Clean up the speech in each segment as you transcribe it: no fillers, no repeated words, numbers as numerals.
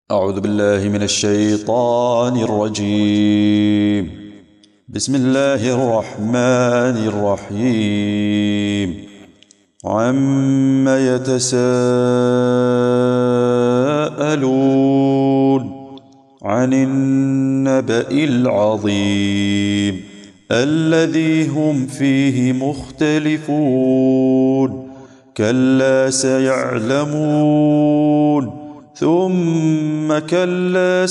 أعوذ بالله من الشيطان الرجيم. بسم الله الرحمن الرحيم. عم يتساءلون عن النبأ العظيم الذي هم فيه مختلفون كلا سيعلمون ثم كلا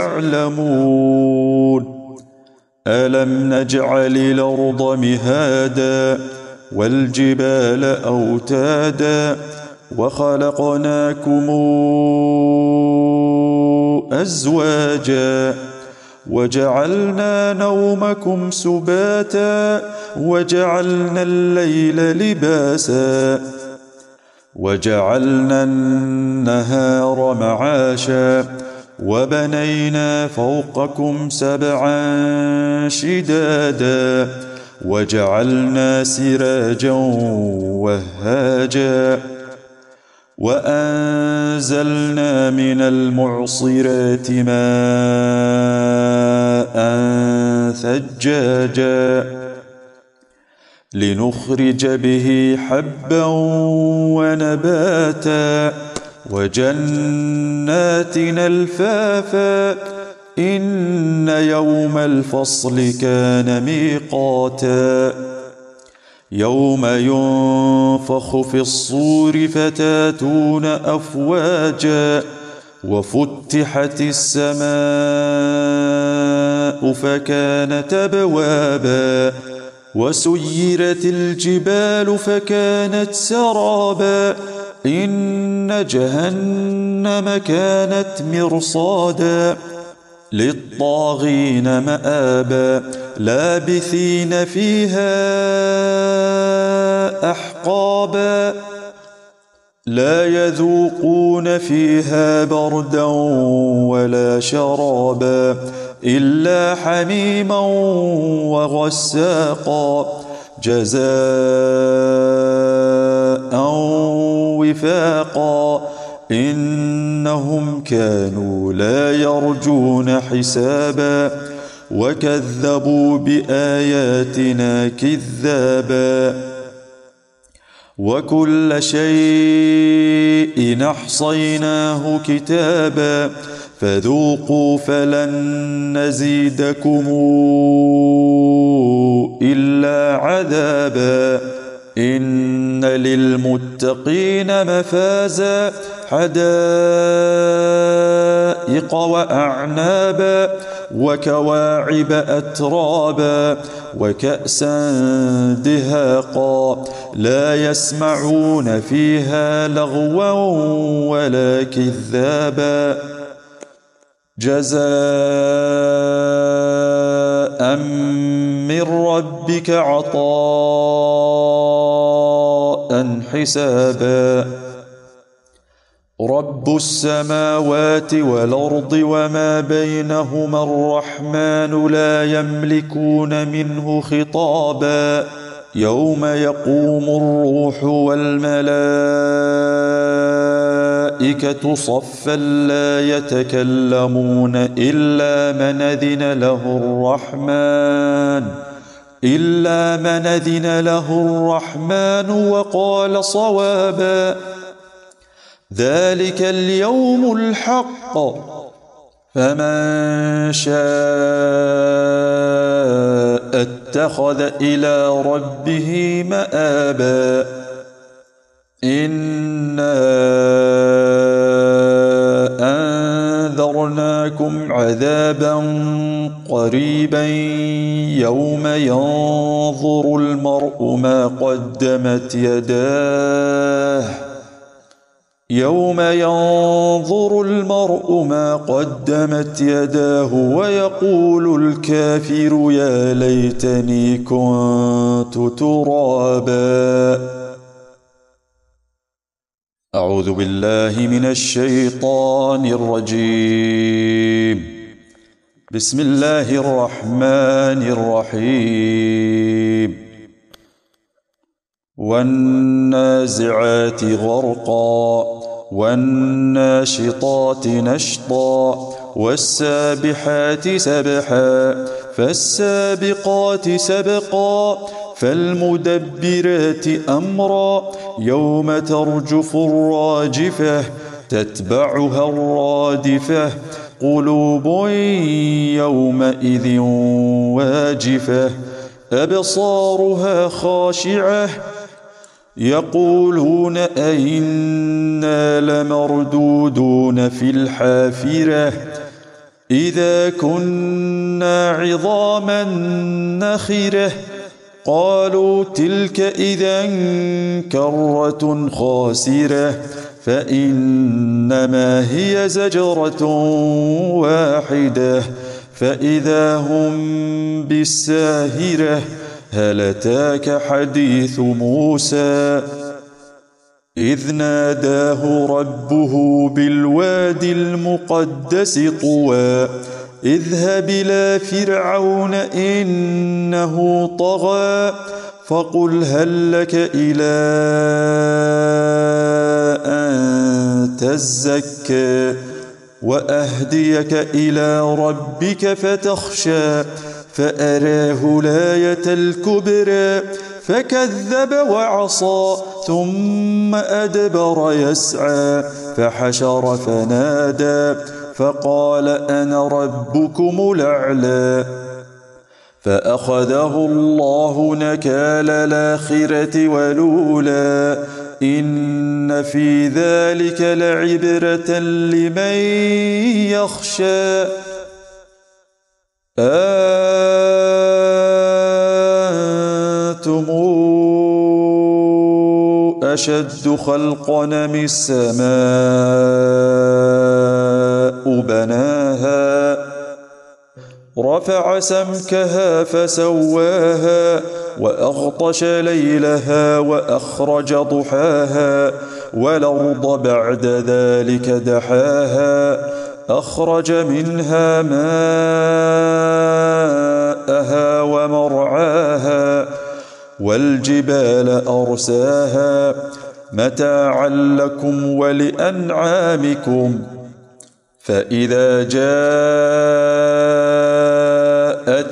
سيعلمون ألم نجعل الأرض مهادا والجبال أوتادا وخلقناكم أزواجا وجعلنا نومكم سباتا وجعلنا الليل لباسا وجعلنا النهار معاشا وبنينا فوقكم سبعا شدادا وجعلنا سراجا وهاجا وأنزلنا من المعصرات ماء ثجاجا لنخرج به حبا ونباتا وجنات ألفافا إن يوم الفصل كان ميقاتا يوم ينفخ في الصور فتاتون أفواجا وفتحت السماء فكانت أبوابا وسيرت الجبال فكانت سرابا إن جهنم كانت مرصادا للطاغين مآبا لابثين فيها أحقابا لا يذوقون فيها بردا ولا شرابا إلا حميما وغساقا جزاء وفاقا إنهم كانوا لا يرجون حسابا وكذبوا بآياتنا كذابا وكل شيء أحصيناه كتابا فذوقوا فلن نزيدكم إلا عذابا إن للمتقين مفازا حدائق وأعنابا وكواعب أترابا وكأسا دهاقا لا يسمعون فيها لغوا ولا كذابا جزاء من ربك عطاء حسابا رب السماوات والأرض وما بينهما الرحمن لا يملكون منه خطابا يوم يقوم الروح والملائكة صفا لا يتكلمون إلا من أذن له الرحمن وقال صوابا ذلك اليوم الحق فمن شاء اتخذ إلى ربه مآبا إنا أنذرناكم عذابا قريبا يوم ينظر المرء ما قدمت يداه ويقول الكافر يا ليتني كنت ترابا. أعوذ بالله من الشيطان الرجيم. بسم الله الرحمن الرحيم. والنازعات غرقا والناشطات نشطا والسابحات سبحا فالسابقات سبقا فالمدبرات أمرا يوم ترجف الراجفة تتبعها الرادفة قلوب يومئذ واجفة أبصارها خاشعة يقولون أئنا لمردودون في الحافرة إذا كنا عظاما نخرة قالوا تلك إذا كرة خاسرة فإنما هي زجرة واحدة فإذا هم بالساهرة هل أتاك حديث موسى إذ ناداه ربه بالوادي المقدس طوى اذهب إلى فرعون إنه طغى فقل هل لك إلى أن تزكى وأهديك إلى ربك فتخشى فأراه الآية الكبرى فكذب وعصى ثم أدبر يسعى فحشر فنادى فقال أنا ربكم الأعلى فأخذه الله نكال الآخرة والأولى إن في ذلك لعبرة لمن يخشى أنتم أشد خلقا أم السماء بناها رفع سمكها فسواها وأغطش ليلها وأخرج ضحاها والأرض بعد ذلك دحاها أخرج منها ماءها ومرعاها والجبال أرساها متاعا لكم ولأنعامكم فإذا جاءت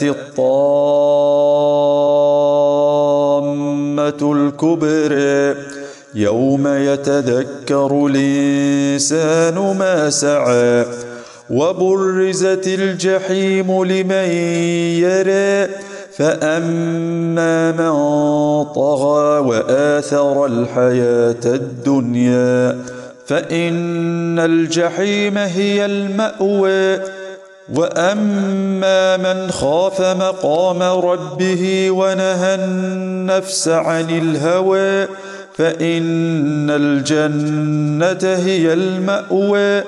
الطامة الكبرى يوم يتذكر الإنسان ما سعى وبرزت الجحيم لمن يرى فأما من طغى وآثر الحياة الدنيا فإن الجحيم هي المأوى وأما من خاف مقام ربه ونهى النفس عن الهوى فإن الجنة هي المأوى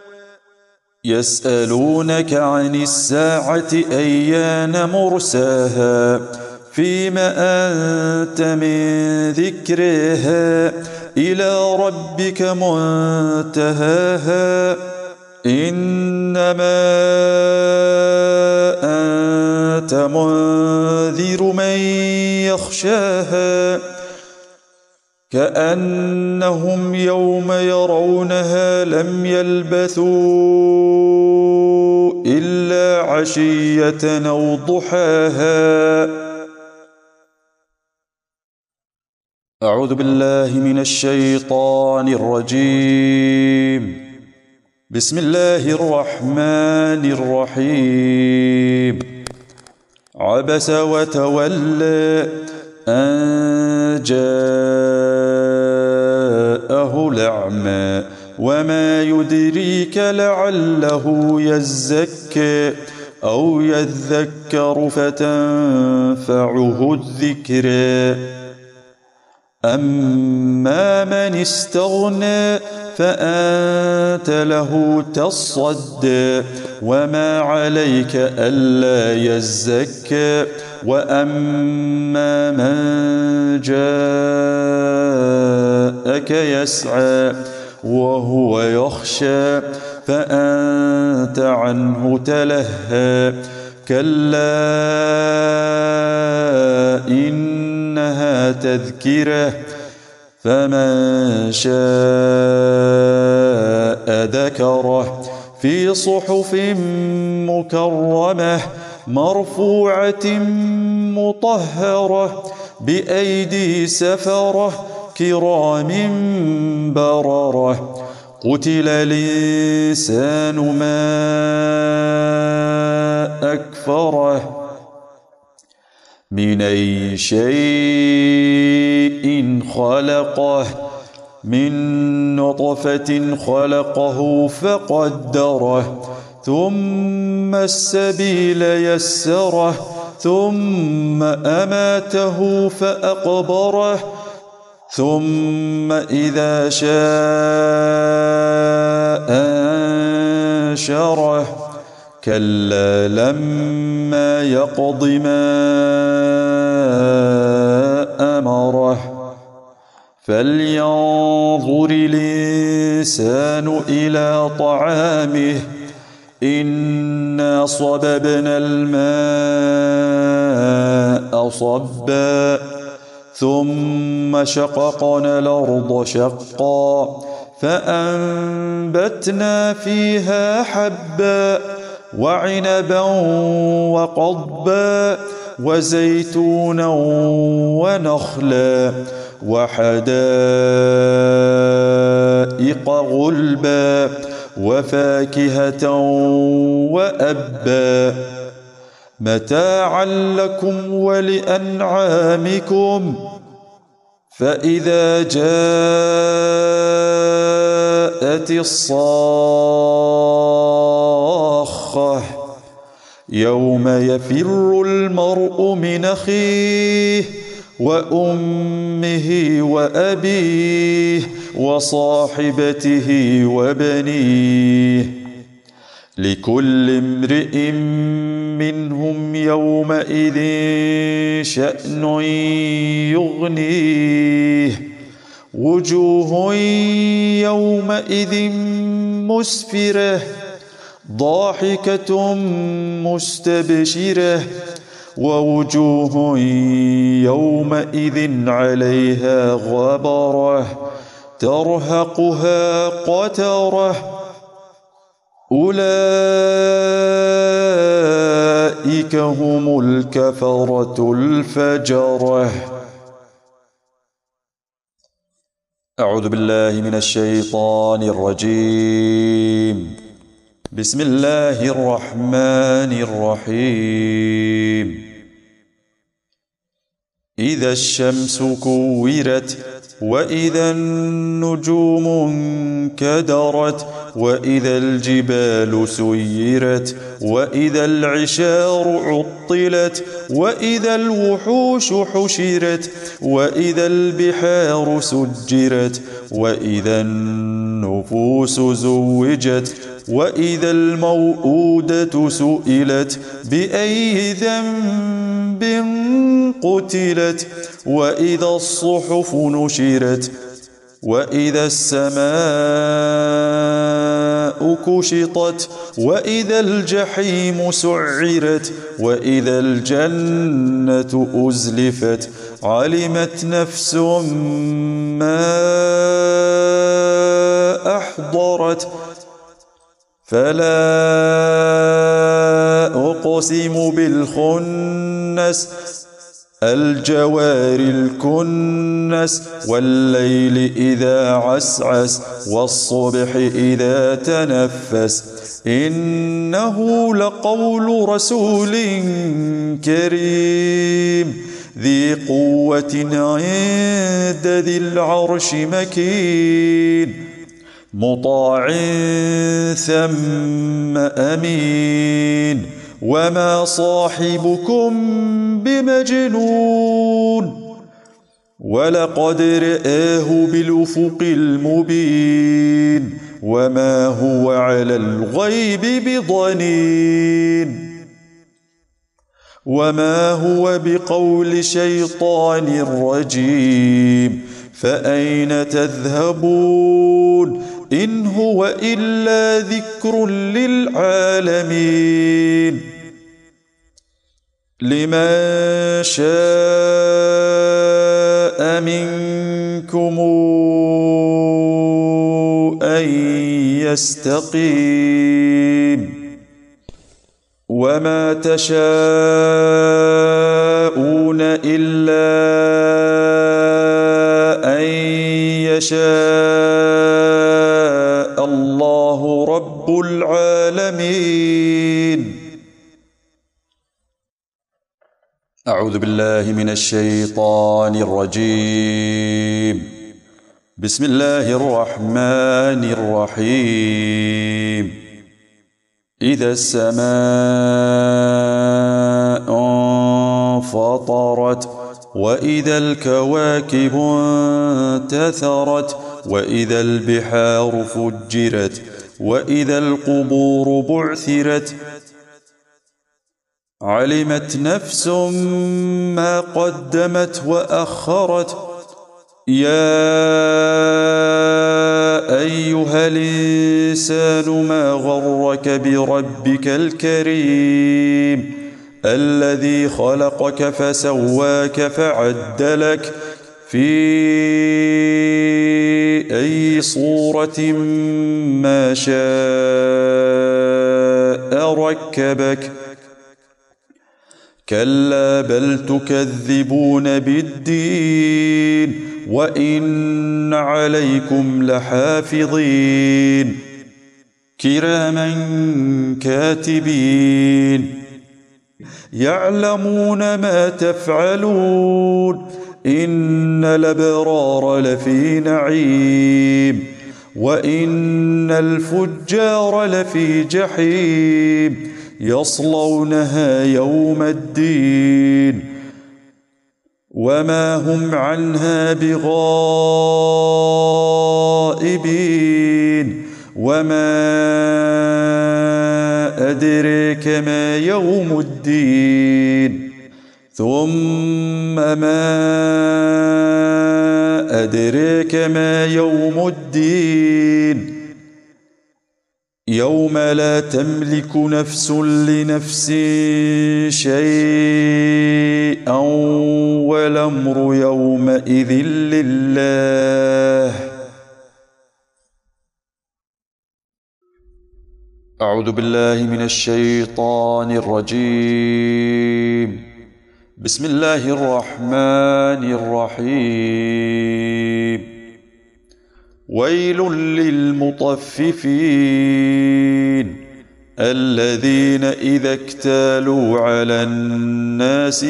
يسألونك عن الساعة أيان مرساها فيم أنت من ذكرها إلى ربك منتهاها إنما أنت منذر من يخشاها كأنهم يوم يرونها لم يلبثوا إلا عشية أو ضحاها. أعوذ بالله من الشيطان الرجيم. بسم الله الرحمن الرحيم. عبس وتولى أن جاءه الأعمى وما يدريك لعله يزكى أو يذكر فتنفعه الذكرى أما من استغنى فأنت له تصدى وما عليك ألا يزكى وأما من جاءك يسعى وهو يخشى فأنت عنه تلهى كلا إنها تذكرة فمن شاء ذكره في صحف مكرمة مرفوعة مطهرة بأيدي سفرة كرام بررة قتل الإنسان ما أكفره من أي شيء خلقه من نطفة خلقه فقدره ثم السبيل يسره ثم أماته فأقبره ثم إذا شاء أنشره كلا لما يقض ما أمره فلينظر الإنسان إلى طعامه إنا صببنا الماء صبا ثم شققنا الأرض شقا فأنبتنا فيها حبا وعنبا وقضبا وزيتونا ونخلا وحدائق غلبا وفاكهة وأبا متاعا لكم ولأنعامكم فإذا جاءت الصاخة يوم يفر المرء من أخيه وأمه وأبيه وصاحبته وبنيه لكل امرئ منهم يومئذ شأن يغنيه وجوه يومئذ مسفرة ضاحكة مستبشرة ووجوه يومئذ عليها غبرة ترهقها قترة أولئك هم الكفرة الفجرة. أعوذ بالله من الشيطان الرجيم. بسم الله الرحمن الرحيم. إذا الشمس كورت وإذا النجوم انكدرت وإذا الجبال سيرت وإذا العشار عطلت وإذا الوحوش حشرت وإذا البحار سجرت وإذا النفوس زوجت وإذا الموءودة سئلت بأي ذنب قتلت وإذا الصحف نشرت وإذا السماء كشطت وإذا الجحيم سعرت وإذا الجنة أزلفت علمت نفس ما أحضرت فلا أقسم بالخنس الجوار الكنس والليل إذا عسعس والصبح إذا تنفس إنه لقول رسول كريم ذي قوة عند ذي العرش مكين مطاع ثم أمين وما صاحبكم بمجنون ولقد رآه بالأفق المبين وما هو على الغيب بضنين وما هو بقول شيطان رجيم فأين تذهبون إن هو إلا ذكر للعالمين لمن شاء منكم منكم أن يستقيم وما تشاءون إلا أن يشاء الله رب العالمين. أعوذ بالله من الشيطان الرجيم. بسم الله الرحمن الرحيم. إذا السماء انفطرت وإذا الكواكب انتثرت وإذا البحار فجرت وإذا القبور بعثرت علمت نفس ما قدمت وأخرت. يا أيها الإنسان ما غرك بربك الكريم الذي خلقك فسواك فعدلك في أي صورة ما شاء ركبك. كلا بل تكذبون بالدين وإن عليكم لحافظين كراما كاتبين يعلمون ما تفعلون. إن الأبرار لفي نعيم وإن الفجار لفي جحيم يصلونها يوم الدين وما هم عنها بغائبين. وما أدريك ما يوم الدين ثم ما أدريك ما يوم الدين يوم لا تملك نفس لنفس شيئا والأمر يومئذ لله. أعوذ بالله من الشيطان الرجيم. بسم الله الرحمن الرحيم. ويل للمطففين الذين إذا اكتالوا على الناس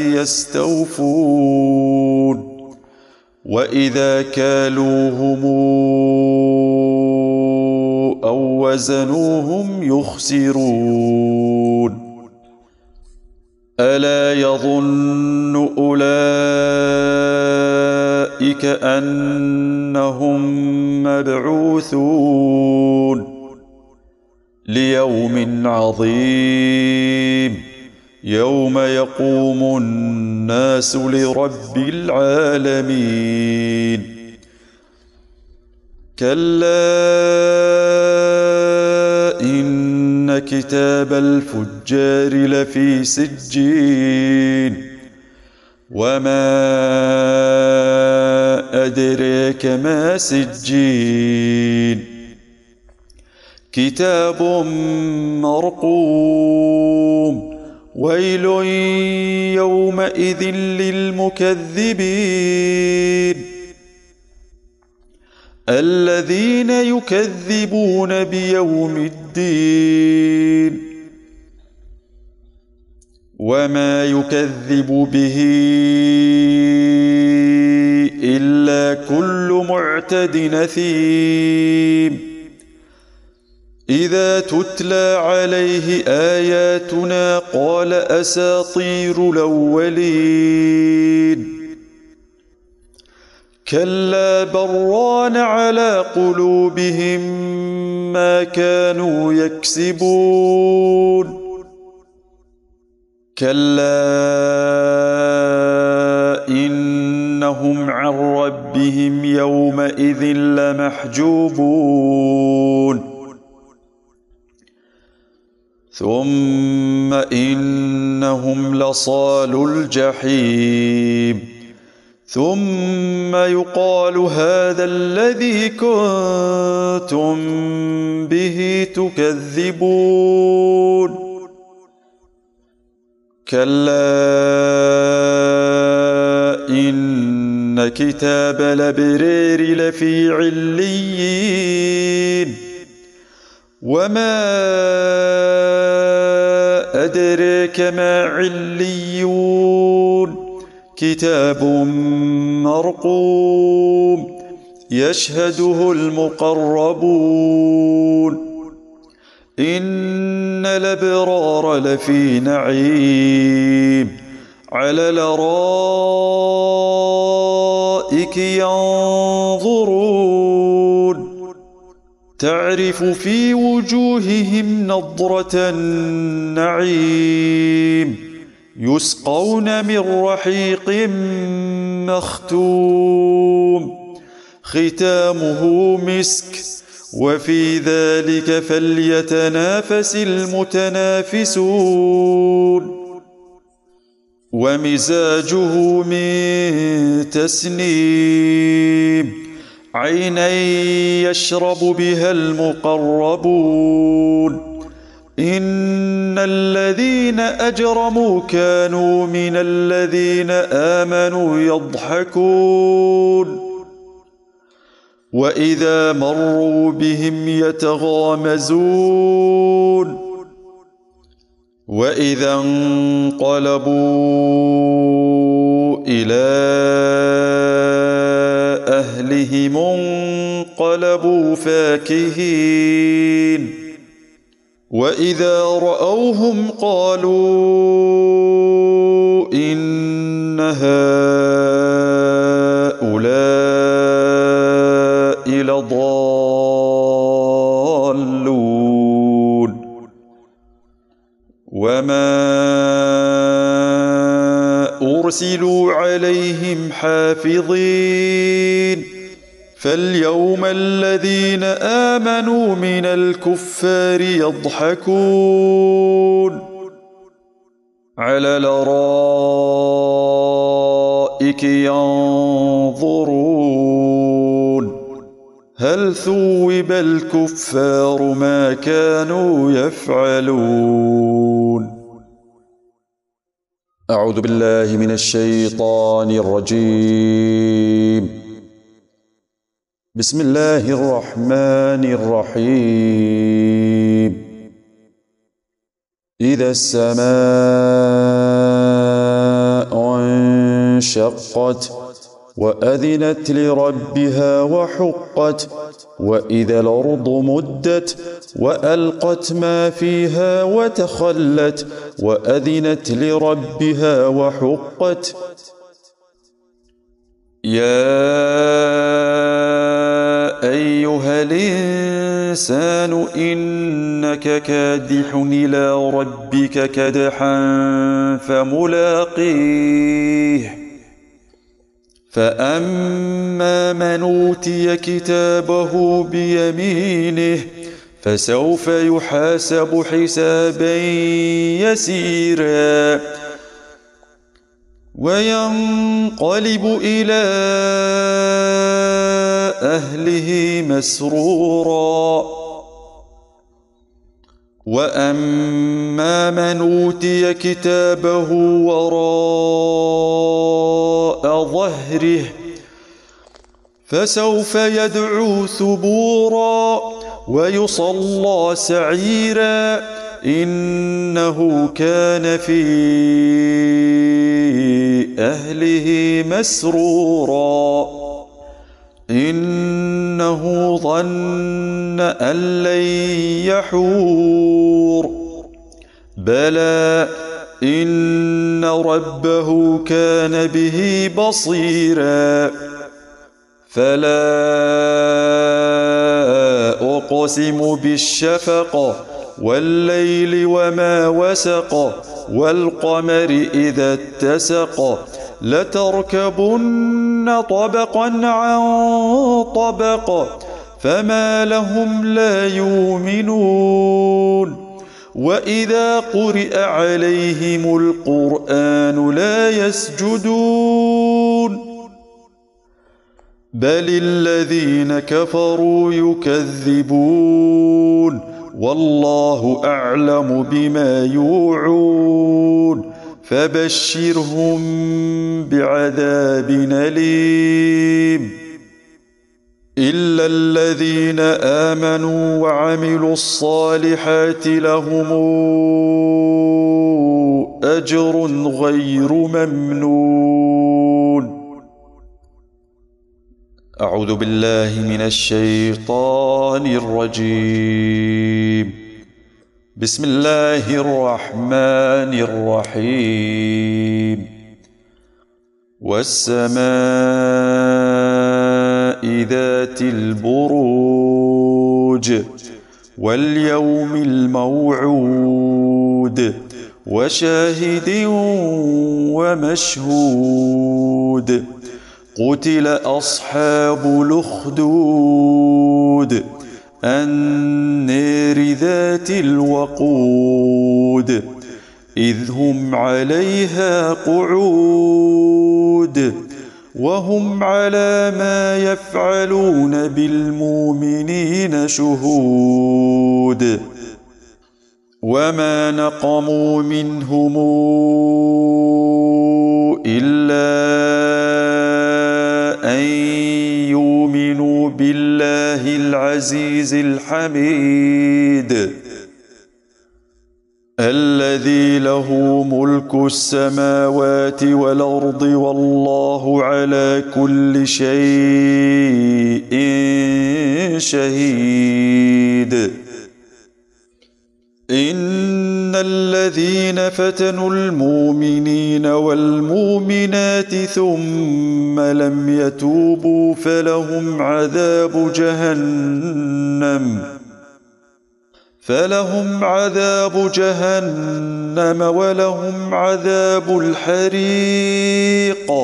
يستوفون وإذا كالوهم أو وزنوهم يخسرون. ألا يظن أولئك أنهم مبعوثون ليوم عظيم يوم يقوم الناس لرب العالمين. كلا إن كتاب الفجار لفي سجين وما أدريك ما سجين كتاب مرقوم. ويل يومئذ للمكذبين الذين يكذبون بيوم الدين وما يكذب به إلا كل معتد أثيم. إذا تتلى عليه آياتنا قال أساطير الأولين. كلا بران على قلوبهم ما كانوا يكسبون. كلا إنهم عن ربهم يومئذ لمحجوبون. ثم إنهم لصالو الجحيم ثم يقال هذا الذي كنتم به تكذبون كلا إن كتاب الأبرار لفي عليين وما أدريك ما عليون كتاب مرقوم يشهده المقربون إن الأبرار لفي نعيم على الأرائك ينظرون تعرف في وجوههم نضرة النعيم يسقون من رحيق مختوم ختامه مسك وفي ذلك فليتنافس المتنافسون ومزاجه من تسنيم عينا يشرب بها المقربون إن الذين أجرموا كانوا من الذين آمنوا يضحكون وإذا مروا بهم يتغامزون وإذا انقلبوا إلى أهلهم انقلبوا فاكهين وإذا رأوهم قالوا إن هؤلاء لضالون وما أرسلوا عليهم حافظين فاليوم الذين آمنوا من الكفار يضحكون على الأرائك ينظرون هل ثوب الكفار ما كانوا يفعلون أعوذ بالله من الشيطان الرجيم بسم الله الرحمن الرحيم إذا السماء انشقت وأذنت لربها وحقت وإذا الأرض مدت وألقت ما فيها وتخلت وأذنت لربها وحقت يا أيها الإنسان إنك كادح إلى ربك كدحا فملاقيه فأما من أوتي كتابه بيمينه فسوف يحاسب حسابا يسيرا وينقلب إلى أهله مسرورا وأما من أوتي كتابه وراء ظهره فسوف يدعو ثبورا ويصلى سعيرا إنه كان في أهله مسرورا إنه ظن أن لن يحور بلى إن ربه كان به بصيرا فلا أقسم بالشفق والليل وما وسق والقمر إذا اتسق لتركبن طبقا عن طبق فما لهم لا يؤمنون وإذا قرئ عليهم القرآن لا يسجدون بل الذين كفروا يكذبون والله أعلم بما يوعون فبشرهم بعذاب أليم إلا الذين آمنوا وعملوا الصالحات لهم أجر غير ممنون. أعوذ بالله من الشيطان الرجيم. بسم الله الرحمن الرحيم. والسماء ذات البروج واليوم الموعود وشاهد ومشهود قتل أصحاب الأخدود النار ذات الوقود إذ هم عليها قعود وهم على ما يفعلون بالمؤمنين شهود وما نقموا منهم إلا أن يؤمنوا بالله العزيز الحميد الذي له ملك السماوات والأرض والله على كل شيء شهيد. إن الذين فتنوا المؤمنين والمؤمنات ثم لم يتوبوا فلهم عذاب جهنم ولهم عذاب الحريق.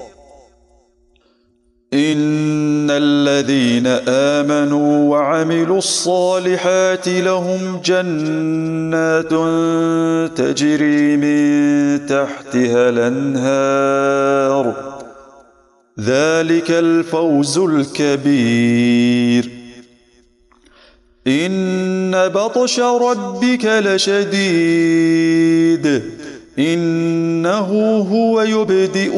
إن الذين آمنوا وعملوا الصالحات لهم جنات تجري من تحتها الأنهار ذلك الفوز الكبير. إن بطش ربك لشديد إنه هو يبدئ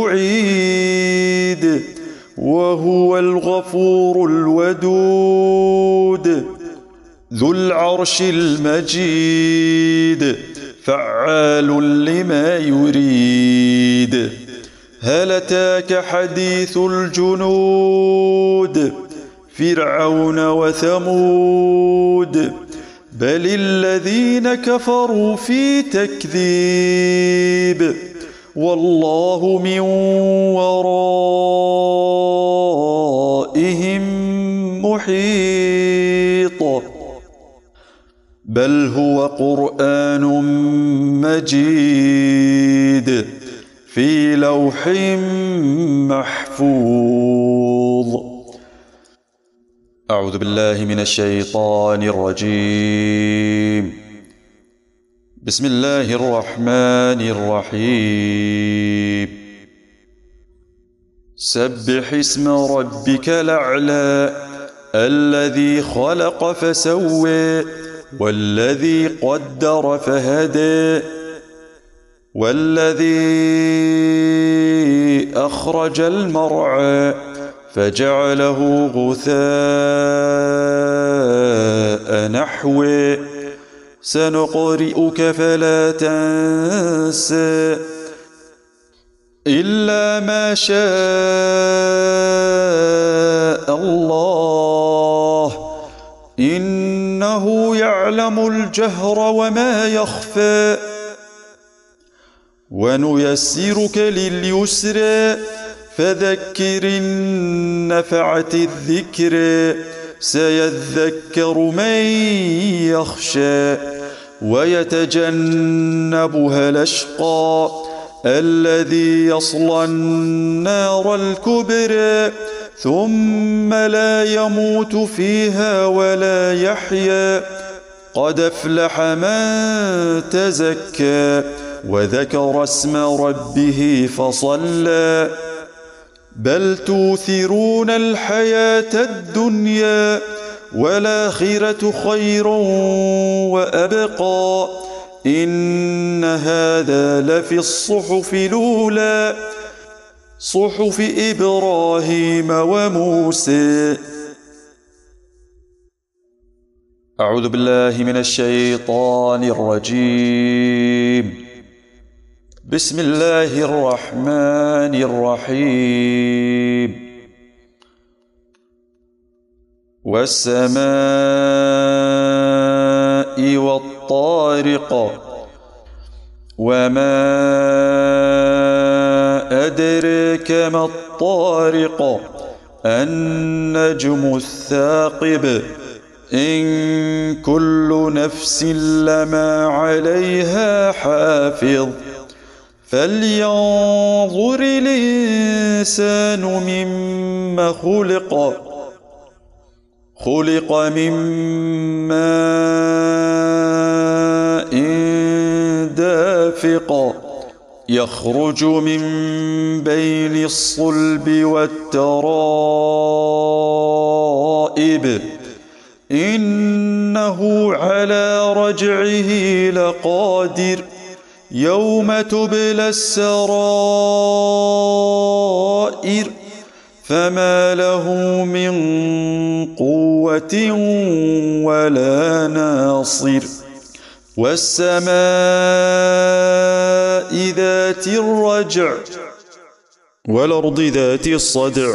ويعيد وهو الغفور الودود ذو العرش المجيد فعال لما يريد. هل أتاك حديث الجنود فرعون وثمود بل الذين كفروا في تكذيب والله من ورائهم محيط. بل هو قرآن مجيد في لوح محفوظ. أعوذ بالله من الشيطان الرجيم. بسم الله الرحمن الرحيم. سبح اسم ربك الأعلى الذي خلق فسوى والذي قدر فهدى والذي أخرج المرعى فجعله غثاء نحوه سنقرئك فلا تنسى إلا ما شاء الله إنه يعلم الجهر وما يخفى ونيسرك لليسرى فذكر إن نفعت الذكر سيذكر من يخشى ويتجنبها الأشقى الذي يصلى النار الكبرى ثم لا يموت فيها ولا يحيا قد أفلح من تزكى وذكر اسم ربه فصلى بل توثرون الحياة الدنيا والآخرة خير وأبقى إن هذا لفي الصحف الأولى صحف إبراهيم وموسى. أعوذ بالله من الشيطان الرجيم. بسم الله الرحمن الرحيم. والسماء والطارق وما أدريك ما الطارق النجم الثاقب إن كل نفس لما عليها حافظ فلينظر الإنسان مما خلق من ماء دافق يخرج من بين الصلب والترائب إنه على رجعه لقادر يوم تبلى السرائر فما له من قوة ولا ناصر. والسماء ذات الرجع والأرض ذات الصدع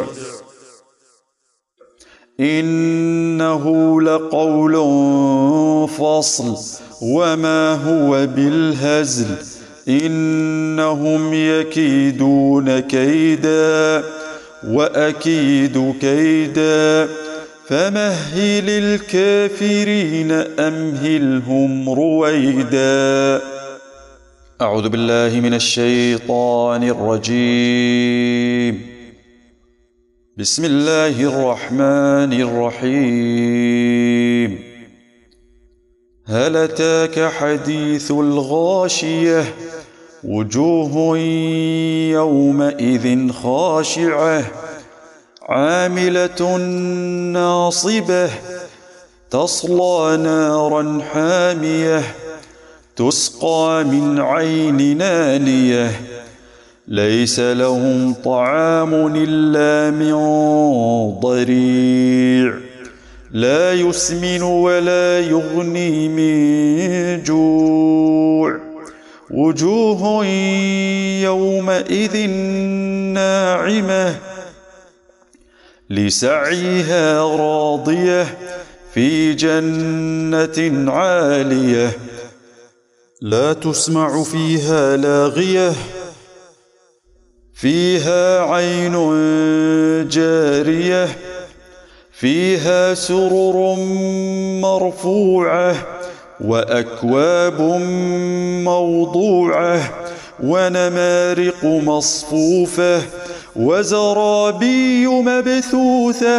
إنه لقول فصل وما هو بالهزل إنهم يكيدون كيدا وأكيد كيدا فمهل الكافرين أمهلهم رويدا. أعوذ بالله من الشيطان الرجيم. بسم الله الرحمن الرحيم. هل أتاك حديث الغاشية وجوه يومئذ خاشعة عاملة ناصبة تصلى نارا حامية تسقى من عين نانية ليس لهم طعام إلا من ضريع لا يسمن ولا يغني من جوع وجوه يومئذ ناعمة لسعيها راضية في جنة عالية لا تسمع فيها لاغية فيها عين جارية فيها سرر مرفوعة وأكواب موضوعة ونمارق مصفوفة وزرابي مبثوثة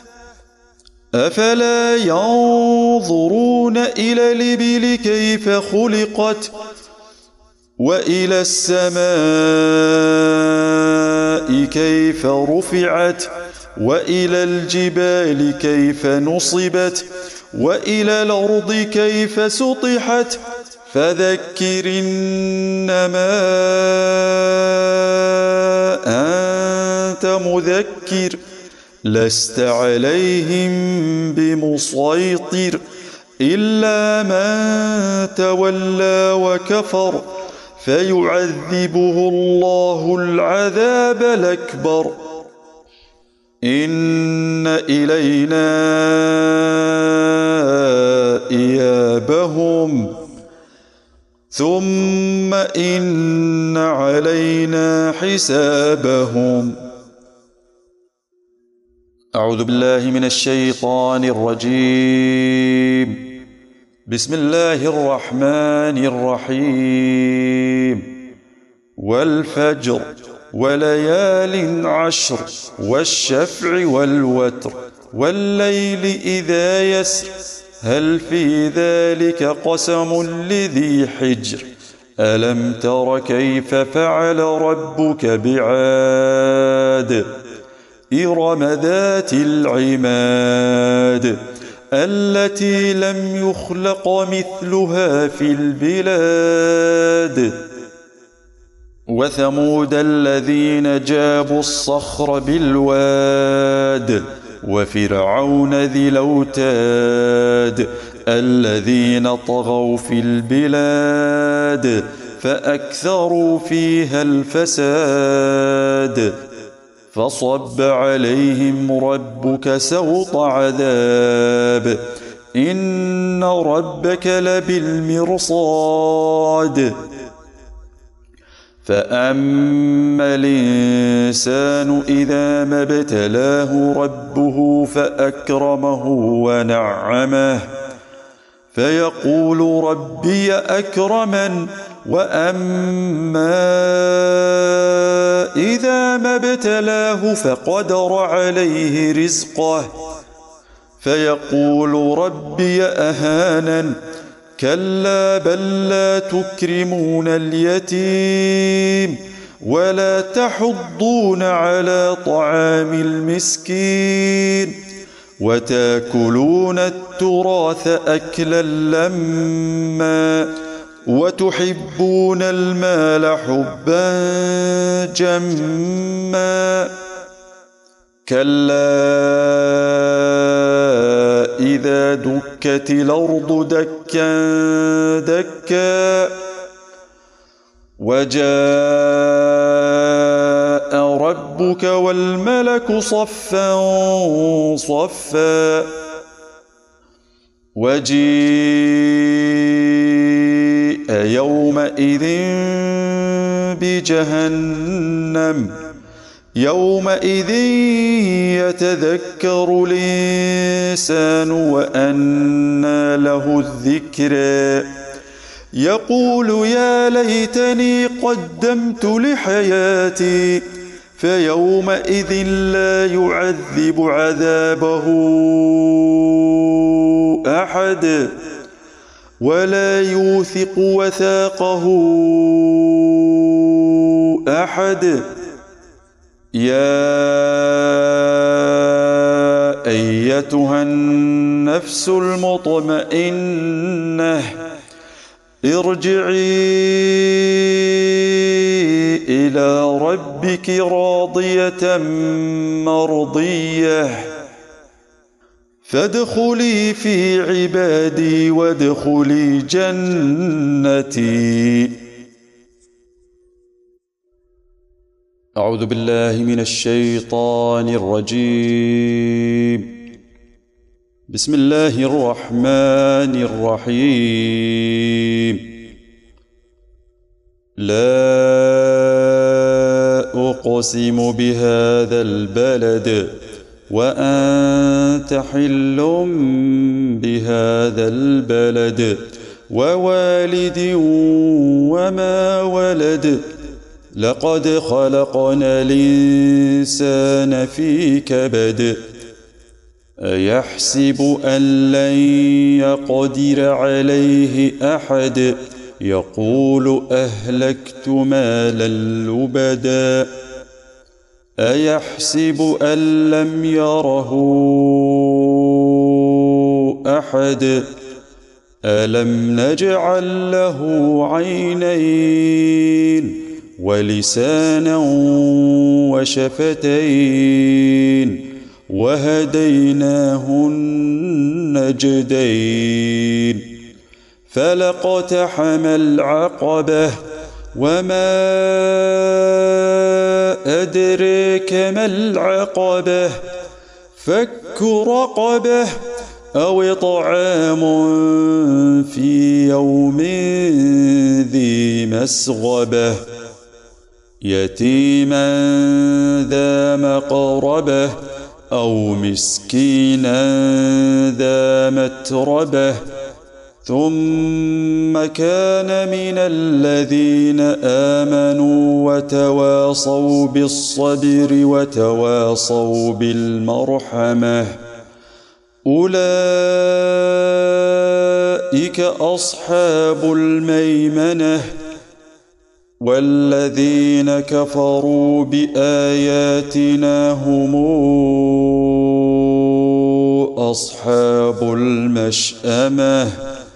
أفلا ينظرون إلى الإبل كيف خلقت وإلى السماء كيف رفعت وإلى الجبال كيف نصبت وإلى الأرض كيف سطحت فذكر إنما أنت مذكر لست عليهم بمسيطر إلا من تولى وكفر فيعذبه الله العذاب الأكبر إن إلينا إيابهم ثم إن علينا حسابهم. أعوذ بالله من الشيطان الرجيم. بسم الله الرحمن الرحيم. والفجر وليال عشر والشفع والوتر والليل إذا يسر هل في ذلك قسم لذي حجر ألم تر كيف فعل ربك بعاد إرم ذات العماد التي لم يخلق مثلها في البلاد وثمود الذين جابوا الصخر بالواد وفرعون ذي الأوتاد الذين طغوا في البلاد فأكثروا فيها الفساد فصب عليهم ربك سوط عذاب إن ربك لبالمرصاد فأما الإنسان إذا ما ابتلاه ربه فأكرمه ونعمه فيقول ربي أكرمن وأما إذا ما ابتلاه فقدر عليه رزقه فيقول ربي أهانن كلا بل لا تكرمون اليتيم ولا تحضون على طعام المسكين وتاكلون التراث أكلا لما وتحبون المال حبا جما كلا إذا دكت الأرض دكا دكا وجاء ربك والملك صفا صفا وجيء يومئذ بجهنم يومئذ يتذكر الإنسان وأنى له الذكرى يقول يا ليتني قدمت لحياتي فيومئذ لا يعذب عذابه أحد ولا يوثق وثاقه أحد يا أيتها النفس المطمئنة ارجعي إلى ربك راضية مرضية فادخلي في عبادي وادخلي جنتي. أعوذ بالله من الشيطان الرجيم. بسم الله الرحمن الرحيم. لا أقسم بهذا البلد وأنت حل بهذا البلد ووالد وما ولد لقد خلقنا الإنسان في كبد أيحسب أن لن يقدر عليه أحد يقول أهلكت مالا لبدا أيحسب أن لم يره أحد ألم نجعل له عينين ولسانا وشفتين وهديناه النجدين فلاقتحم العقبة وما أدريك ما العقبة فك رقبة أو إطعام في يوم ذي مسغبة يتيما ذا مقربة أو مسكينا ذا متربة ثم كان من الذين آمنوا وتواصوا بالصبر وتواصوا بالمرحمة أولئك أصحاب الميمنة والذين كفروا بآياتنا هم أصحاب المشأمة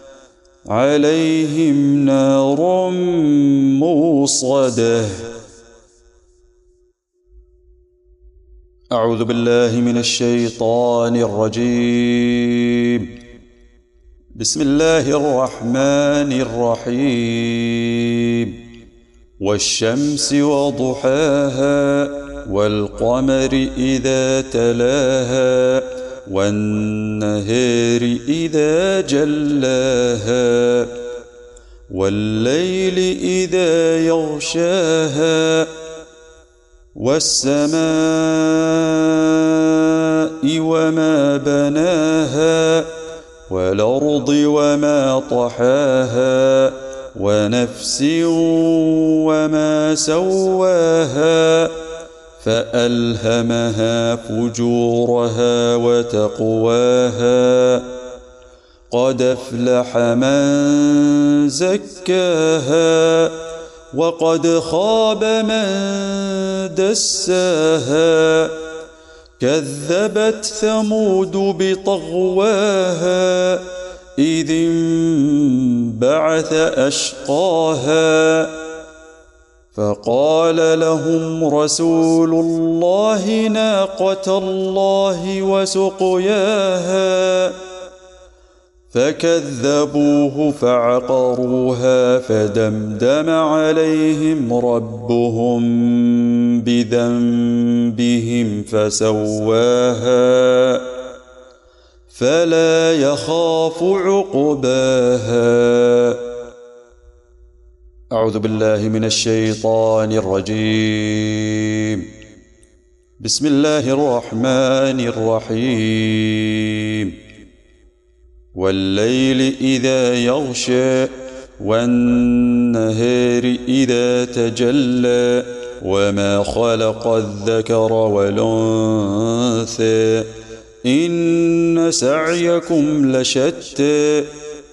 عليهم نار موصدة. أعوذ بالله من الشيطان الرجيم. بسم الله الرحمن الرحيم. والشمس وضحاها والقمر إذا تلاها والنهار إذا جلاها والليل إذا يغشاها والسماء وما بناها والأرض وما طحاها ونفس وما سواها فألهمها فجورها وتقواها قد أفلح من زكاها وقد خاب من دساها كذبت ثمود بطغواها إذ انبعث أشقاها فقال لهم رسول الله ناقة الله وسقياها فكذبوه فعقروها فدمدم عليهم ربهم بذنبهم فسواها فلا يخاف عقباها. أعوذ بالله من الشيطان الرجيم. بسم الله الرحمن الرحيم. والليل إذا يغشى والنهار إذا تجلى وما خلق الذكر والأنثى إن سعيكم لشتى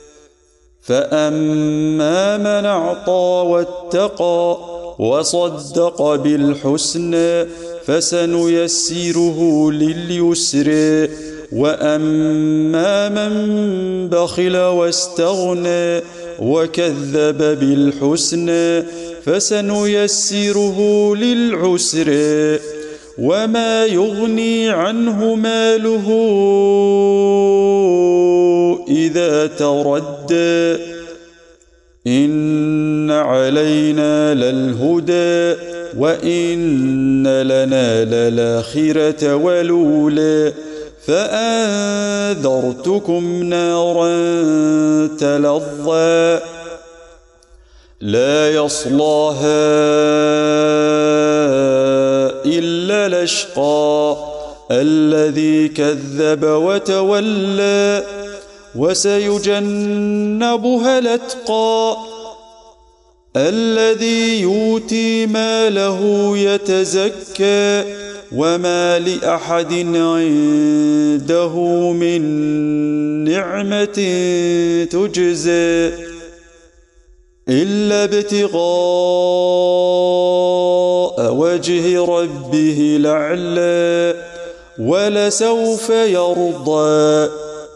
فأما من أعطى واتقى وصدق بالحسنى فسنيسره لليسر وأما من بخل واستغنى وكذب بالحسنى فسنيسره للعسر وما يغني عنه ماله إذا تردى إن علينا للهدى وإن لنا للآخرة والأولى فأنذرتكم نارا تلظى لا يصلاها إلا الأشقى الذي كذب وتولى وسيجنبها الأتقى الذي يؤتي ماله يتزكى وما لأحد عنده من نعمة تجزى إلا ابتغاء وجه ربه الأعلى ولسوف يرضى.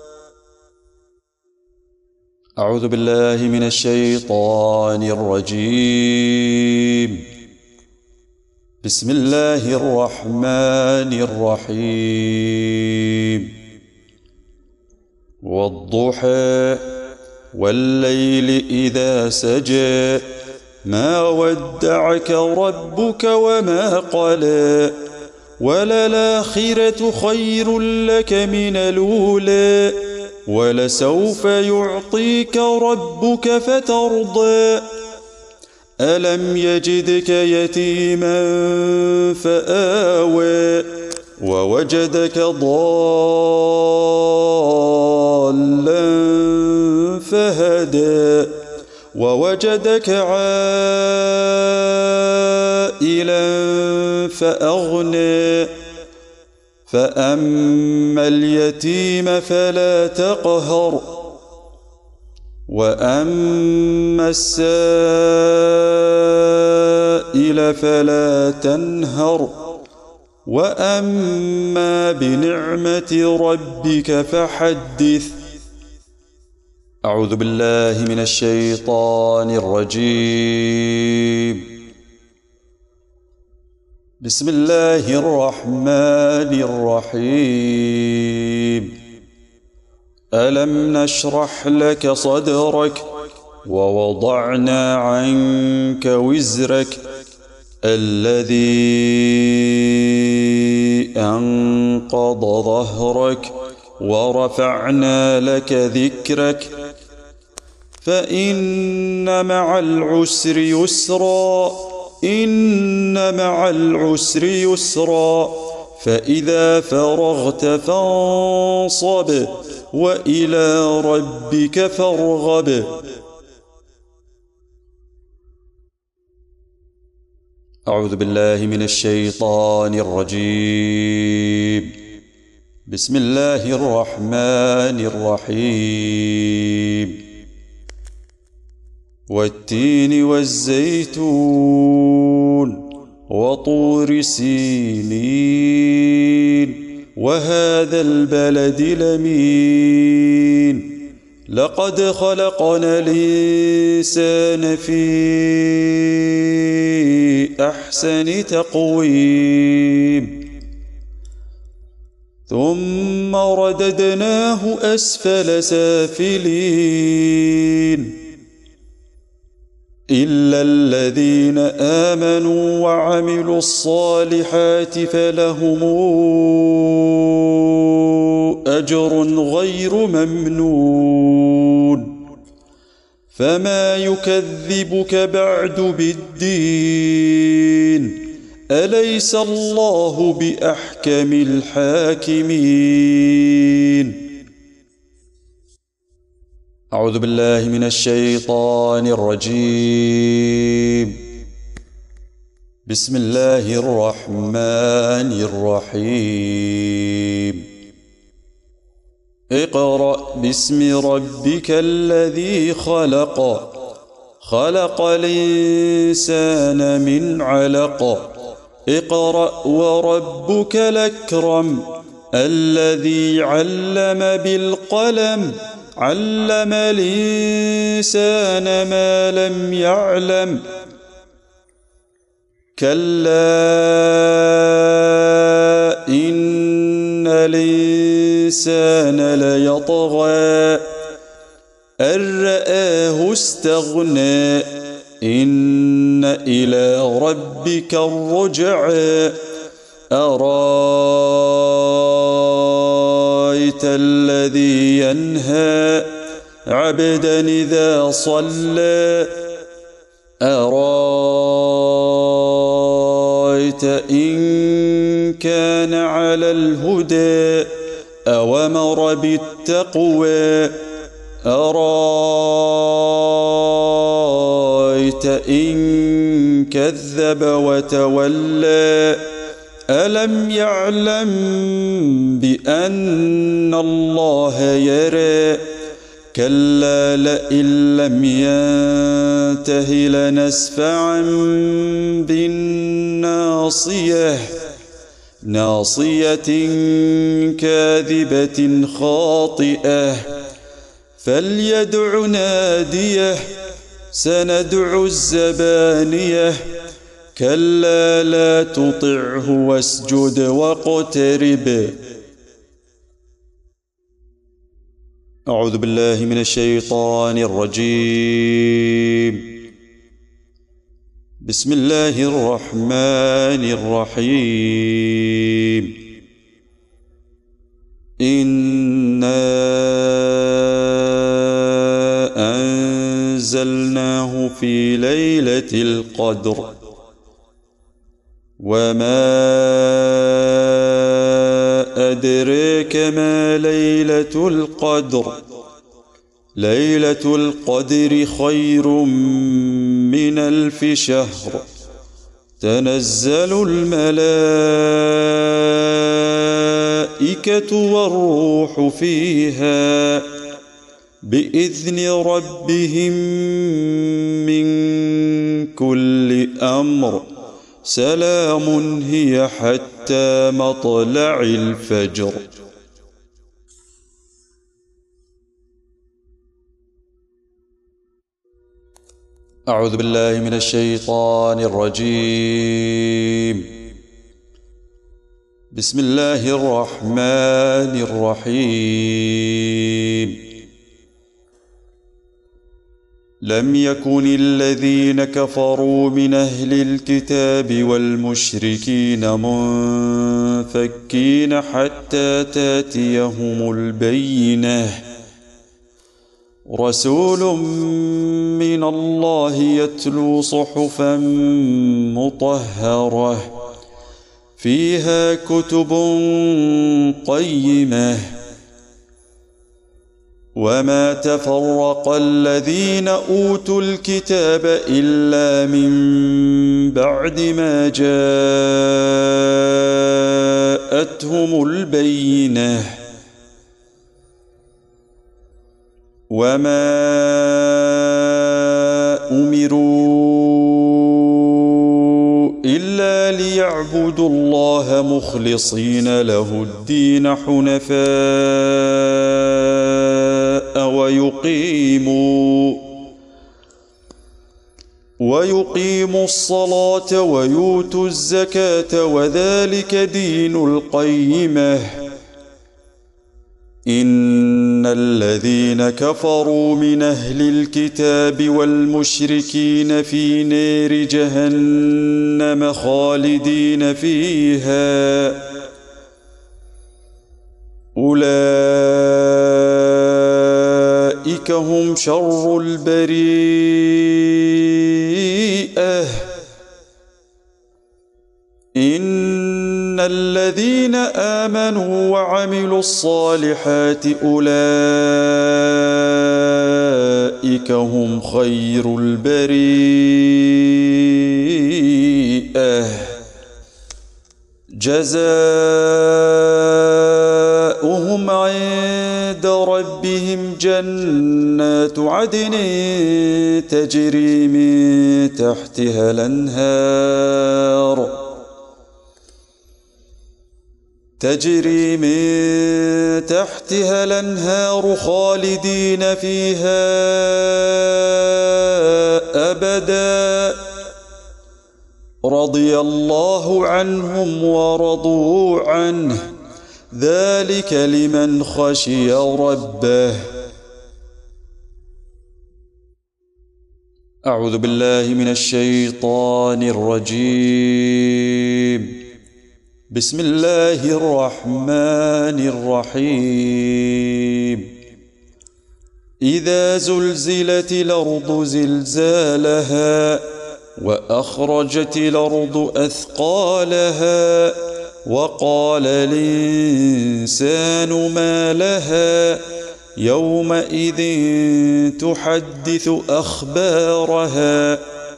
أعوذ بالله من الشيطان الرجيم. بسم الله الرحمن الرحيم. والضحى والليل إذا سجى ما ودعك ربك وما قلى وللآخرة خير لك من الأولى ولسوف يعطيك ربك فترضى ألم يجدك يتيما فآوى ووجدك ضالا فهدى ووجدك عائلا فأغنى فأما اليتيم فلا تقهر وأما السائل فلا تنهر وأما بنعمة ربك فحدث. أعوذ بالله من الشيطان الرجيم. بسم الله الرحمن الرحيم. ألم نشرح لك صدرك ووضعنا عنك وزرك الذي أنقض ظهرك ورفعنا لك ذكرك فإن مع العسر يسرا إن مع العسر يسرا فإذا فرغت فانصب وإلى ربك فارغب. أعوذ بالله من الشيطان الرجيم. بسم الله الرحمن الرحيم. والتين والزيتون وطور سينين وهذا البلد الأمين لقد خلقنا الإنسان في أحسن تقويم ثم رددناه أسفل سافلين إلا الذين آمنوا وعملوا الصالحات فلهم أجر غير ممنون فما يكذبك بعد بالدين أليس الله بأحكم الحاكمين. أعوذ بالله من الشيطان الرجيم. بسم الله الرحمن الرحيم. اقرأ باسم ربك الذي خلق خلق الإنسان من علق اقرأ وربك الأكرم الذي علم بالقلم علم الإنسان ما لم يعلم كلا إن الإنسان ليطغى أن رآه استغنى إن إلى ربك الرجعى أرأيت الذي ينهى عبدا إذا صلى أرأيت إن كان على الهدى أوامر بالتقوى أرأيت إن كذب وتولى ألم يعلم بأن الله يرى كلا لئن لم ينته لنسفعا بالناصية ناصية كاذبة خاطئة فليدع ناديه سندع الزبانية كلا لا تطعه واسجد واقترب. أعوذ بالله من الشيطان الرجيم. بسم الله الرحمن الرحيم. إنا أنزلناه في ليلة القدر وما أدريك ما ليلة القدر ليلة القدر خير من 1000 شهر تنزل الملائكة والروح فيها بإذن ربهم من كل أمر سلام هي حتى مطلع الفجر. أعوذ بالله من الشيطان الرجيم. بسم الله الرحمن الرحيم. لم يكن الذين كفروا من أهل الكتاب والمشركين منفكين حتى تأتيهم البينة. رسول من الله يتلو صحفا مطهرة فيها كتب قيمة. وما تفرق الذين أوتوا الكتاب إلا من بعد ما جاءتهم البينة. وما أمروا إلا ليعبدوا الله مخلصين له الدين حنفاء ويقيموا الصلاة ويؤتوا الزكاة وذلك دين القيمة. إن الذين كفروا من أهل الكتاب والمشركين في نار جهنم خالدين فيها أولئك هم شر البريئة. إن الذين آمنوا وعملوا الصالحات أولئك هم خير البريئة. جزاؤهم عند ربهم جنات عدن تجري من تحتها الأنهار خالدين فيها أبدا. رضي الله عنهم ورضوا عنه ذلك لمن خشي ربه. أعوذ بالله من الشيطان الرجيم. بسم الله الرحمن الرحيم. إذا زلزلت الأرض زلزالها وأخرجت الأرض أثقالها وقال الإنسان ما لها يومئذ تحدث أخبارها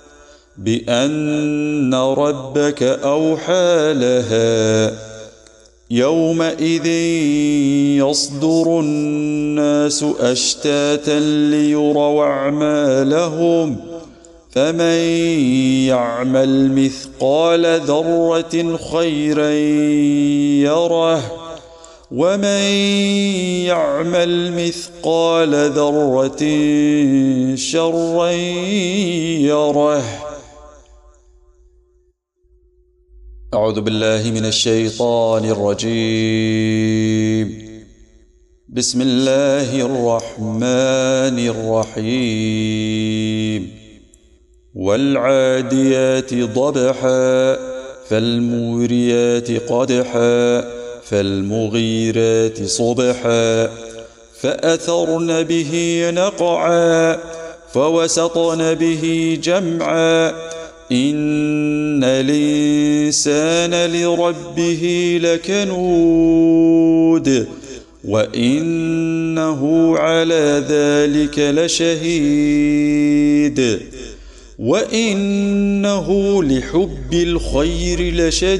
بأن ربك أوحى لها. يومئذ يصدر الناس أشتاتا ليروا أعمالهم فمن يعمل مثقال ذرة خيرا يره ومن يعمل مثقال ذرة شرا يره. أعوذ بالله من الشيطان الرجيم. بسم الله الرحمن الرحيم. والعاديات ضبحا فالموريات قدحا فالمغيرات صبحا فأثرن به نقعا فوسطن به جمعا. إن الإنسان لربه لكنود وإنه على ذلك لشهيد وإنه لحب الخير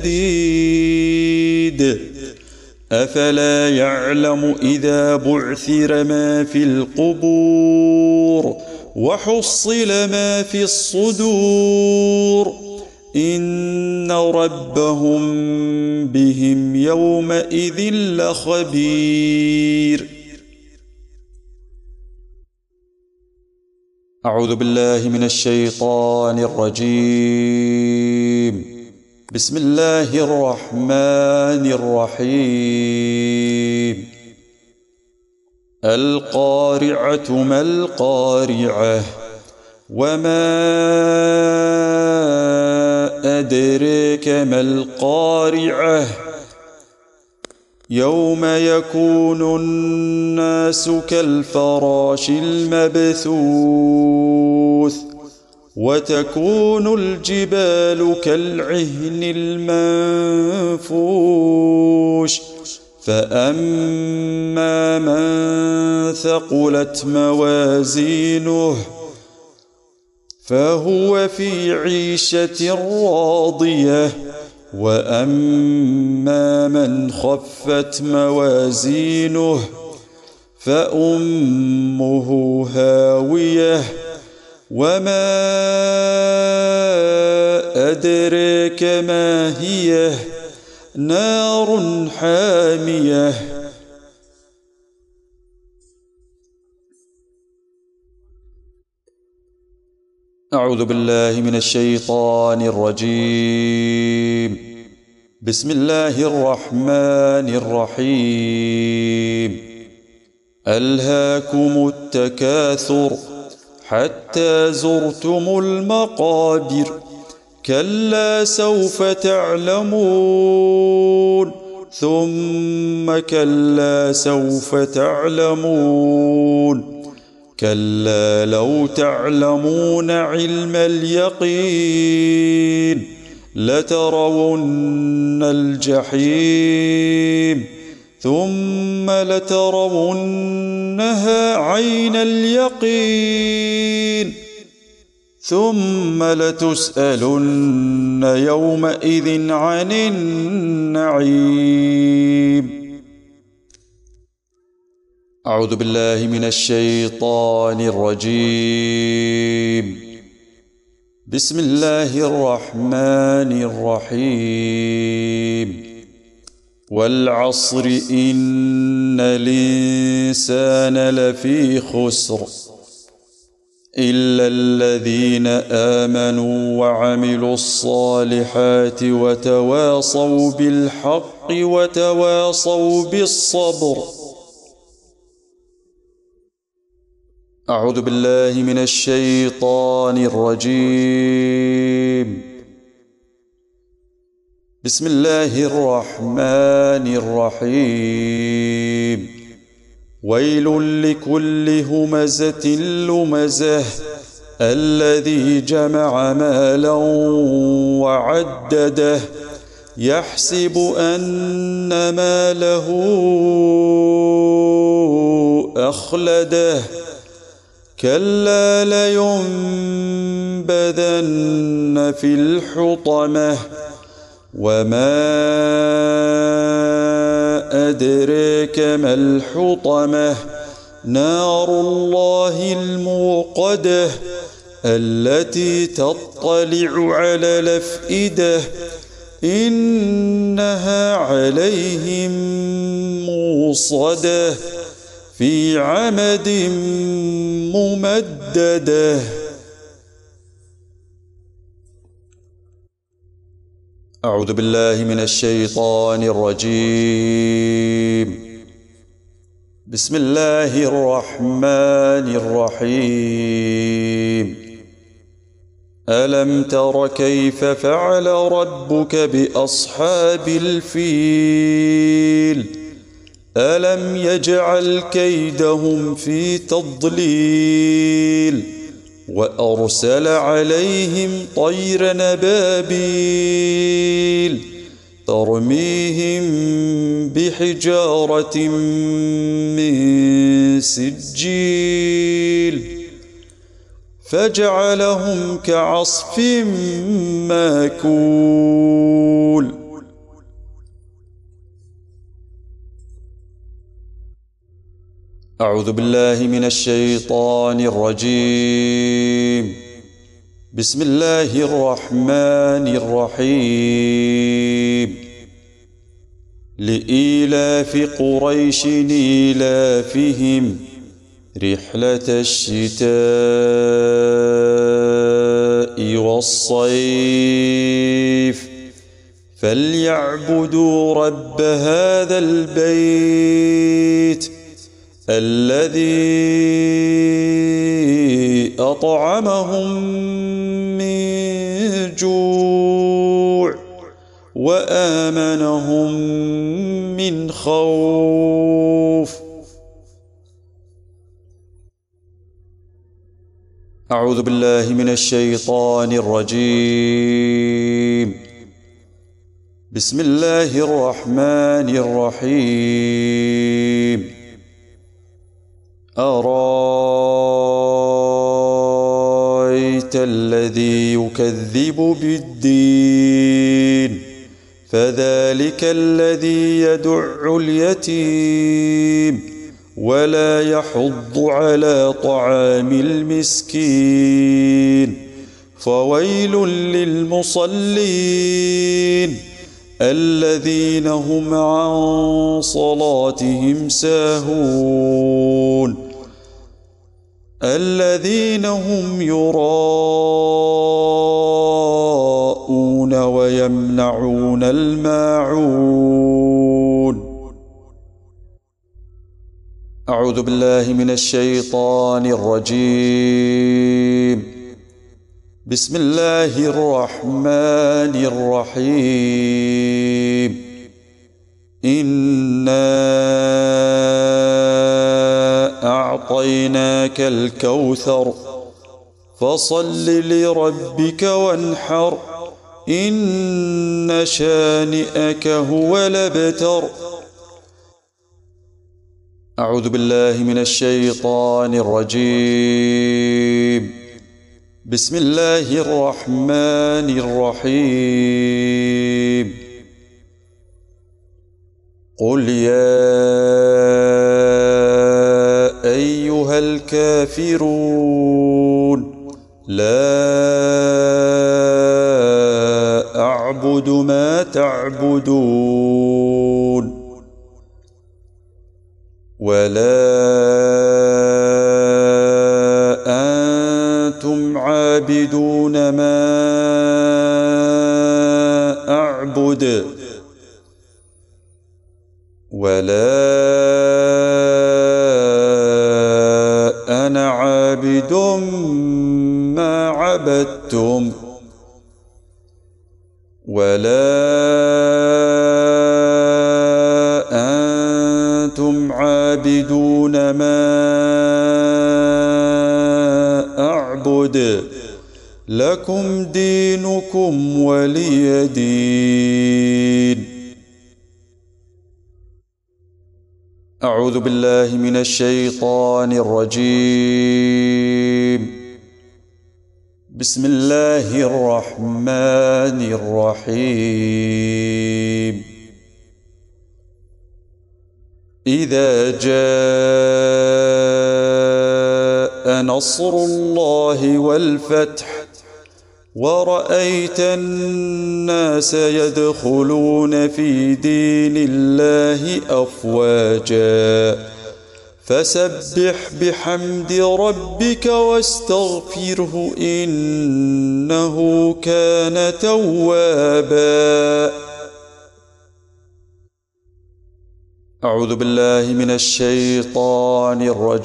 لشديد. أفلا يعلم إذا بعثر ما في القبور وحصل ما في الصدور إن ربهم بهم يومئذ لخبير. أعوذ بالله من الشيطان الرجيم. بسم الله الرحمن الرحيم. القارعة ما القارعة وما أدريك ما القارعة يوم يكون الناس كالفراش المبثوث وتكون الجبال كالعهن المنفوش فأما من ثقلت موازينه فهو في عيشة راضية وأما من خفت موازينه فأمه هاوية وما أدريك ما هي نار حامية. أعوذ بالله من الشيطان الرجيم. بسم الله الرحمن الرحيم. ألهاكم التكاثر حتى زرتم المقابر كلا سوف تعلمون ثم كلا سوف تعلمون كلا لو تعلمون علم اليقين لترون الجحيم ثم لترونها عين اليقين ثم لتسألن يومئذ عن النعيم. أعوذ بالله من الشيطان الرجيم. بسم الله الرحمن الرحيم. والعصر إن الإنسان لفي خسر إلا الذين آمنوا وعملوا الصالحات وتواصوا بالحق وتواصوا بالصبر. أعوذ بالله من الشيطان الرجيم. بسم الله الرحمن الرحيم. ويل لكل همزة لمزة الذي جمع مالا وعدده يحسب أن ماله أخلده كلا لينبذن في الحطمة وما أدريك ما الحطمة نار الله الموقدة التي تطلع على الأفئدة إنها عليهم موصدة في عمد ممددة. أعوذ بالله من الشيطان الرجيم. بسم الله الرحمن الرحيم. ألم تر كيف فعل ربك بأصحاب الفيل ألم يجعل كيدهم في تضليل وأرسل عليهم طير نبابيل ترميهم بحجارة من سجيل فجعلهم كعصف ماكول. أعوذ بالله من الشيطان الرجيم. بسم الله الرحمن الرحيم لإيلاف قريش إيلافهم رحلة الشتاء والصيف فليعبدوا رب هذا البيت الذي أطعمهم من جوع وآمنهم من خوف. أعوذ بالله من الشيطان الرجيم. بسم الله الرحمن الرحيم. أرأيت الذي يكذب بالدين فذلك الذي يدع اليتيم ولا يحض على طعام المسكين فويل للمصلين الذين هم عن صلاتهم ساهون الذين هم يراءون ويمنعون الماعون. أعوذ بالله من الشيطان الرجيم. بسم الله الرحمن الرحيم. إنا أعطيناك الكوثر فصل لربك وانحر إن شانئك هو الأبتر. أعوذ بالله من الشيطان الرجيم. بسم الله الرحمن الرحيم. قل يا أيها الكافرون لا أعبد ما تعبدون ولا أنتم عابدون ما أعبد ولا أنا عابد ما عبدتم ولا أنتم عابدون ما أعبد لكم دينكم ولي دين. أعوذ بالله من الشيطان الرجيم. بسم الله الرحمن الرحيم. إذا جاء نصر الله والفتح ورأيت الناس يدخلون في دين الله أفواجا فسبح بحمد ربك واستغفره إنه كان توابا. أعوذ بالله من الشيطان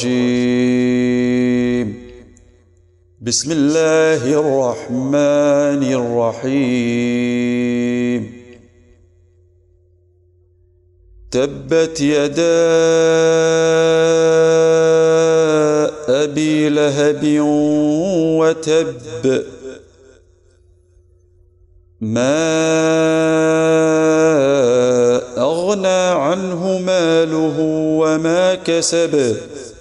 الرجيم. بسم الله الرحمن الرحيم. تبت يدا أبي لهب وتب ما أغنى عنه ماله وما كسب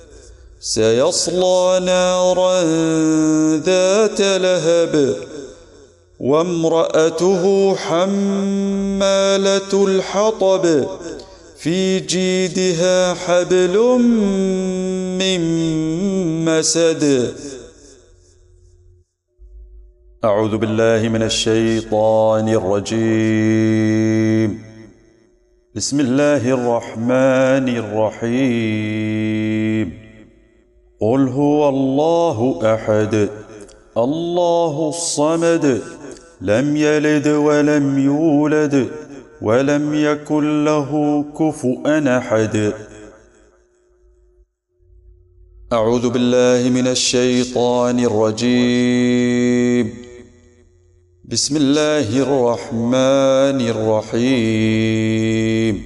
سيصلى نارا ذات لهب وامرأته حمالة الحطب في جيدها حبل من مسد. أعوذ بالله من الشيطان الرجيم. بسم الله الرحمن الرحيم. قل هو الله أحد الله الصمد لم يلد ولم يولد ولم يكن له كفؤا أحد. أعوذ بالله من الشيطان الرجيم. بسم الله الرحمن الرحيم.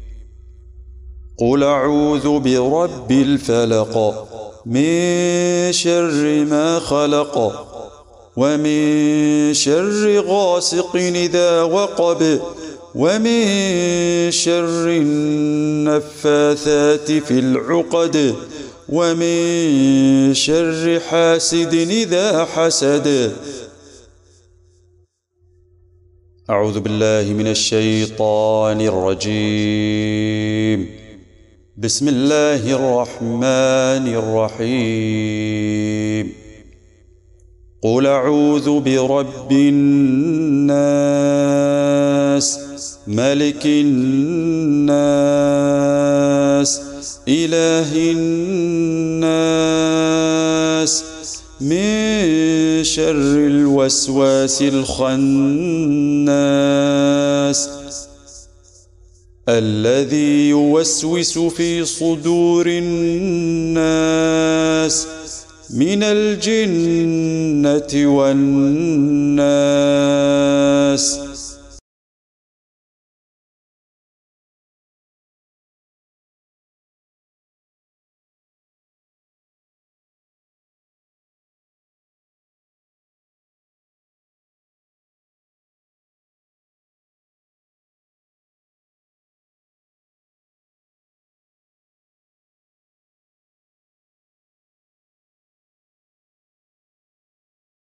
قل أعوذ برب الفلق من شر ما خلق ومن شر غاسق إذا وقب ومن شر النفاثات في العقد ومن شر حاسد إذا حسد. أعوذ بالله من الشيطان الرجيم. بسم الله الرحمن الرحيم. قل أعوذ برب الناس ملك الناس إله الناس من شر الوسواس الخناس الذي يوسوس في صدور الناس من الجنة والناس.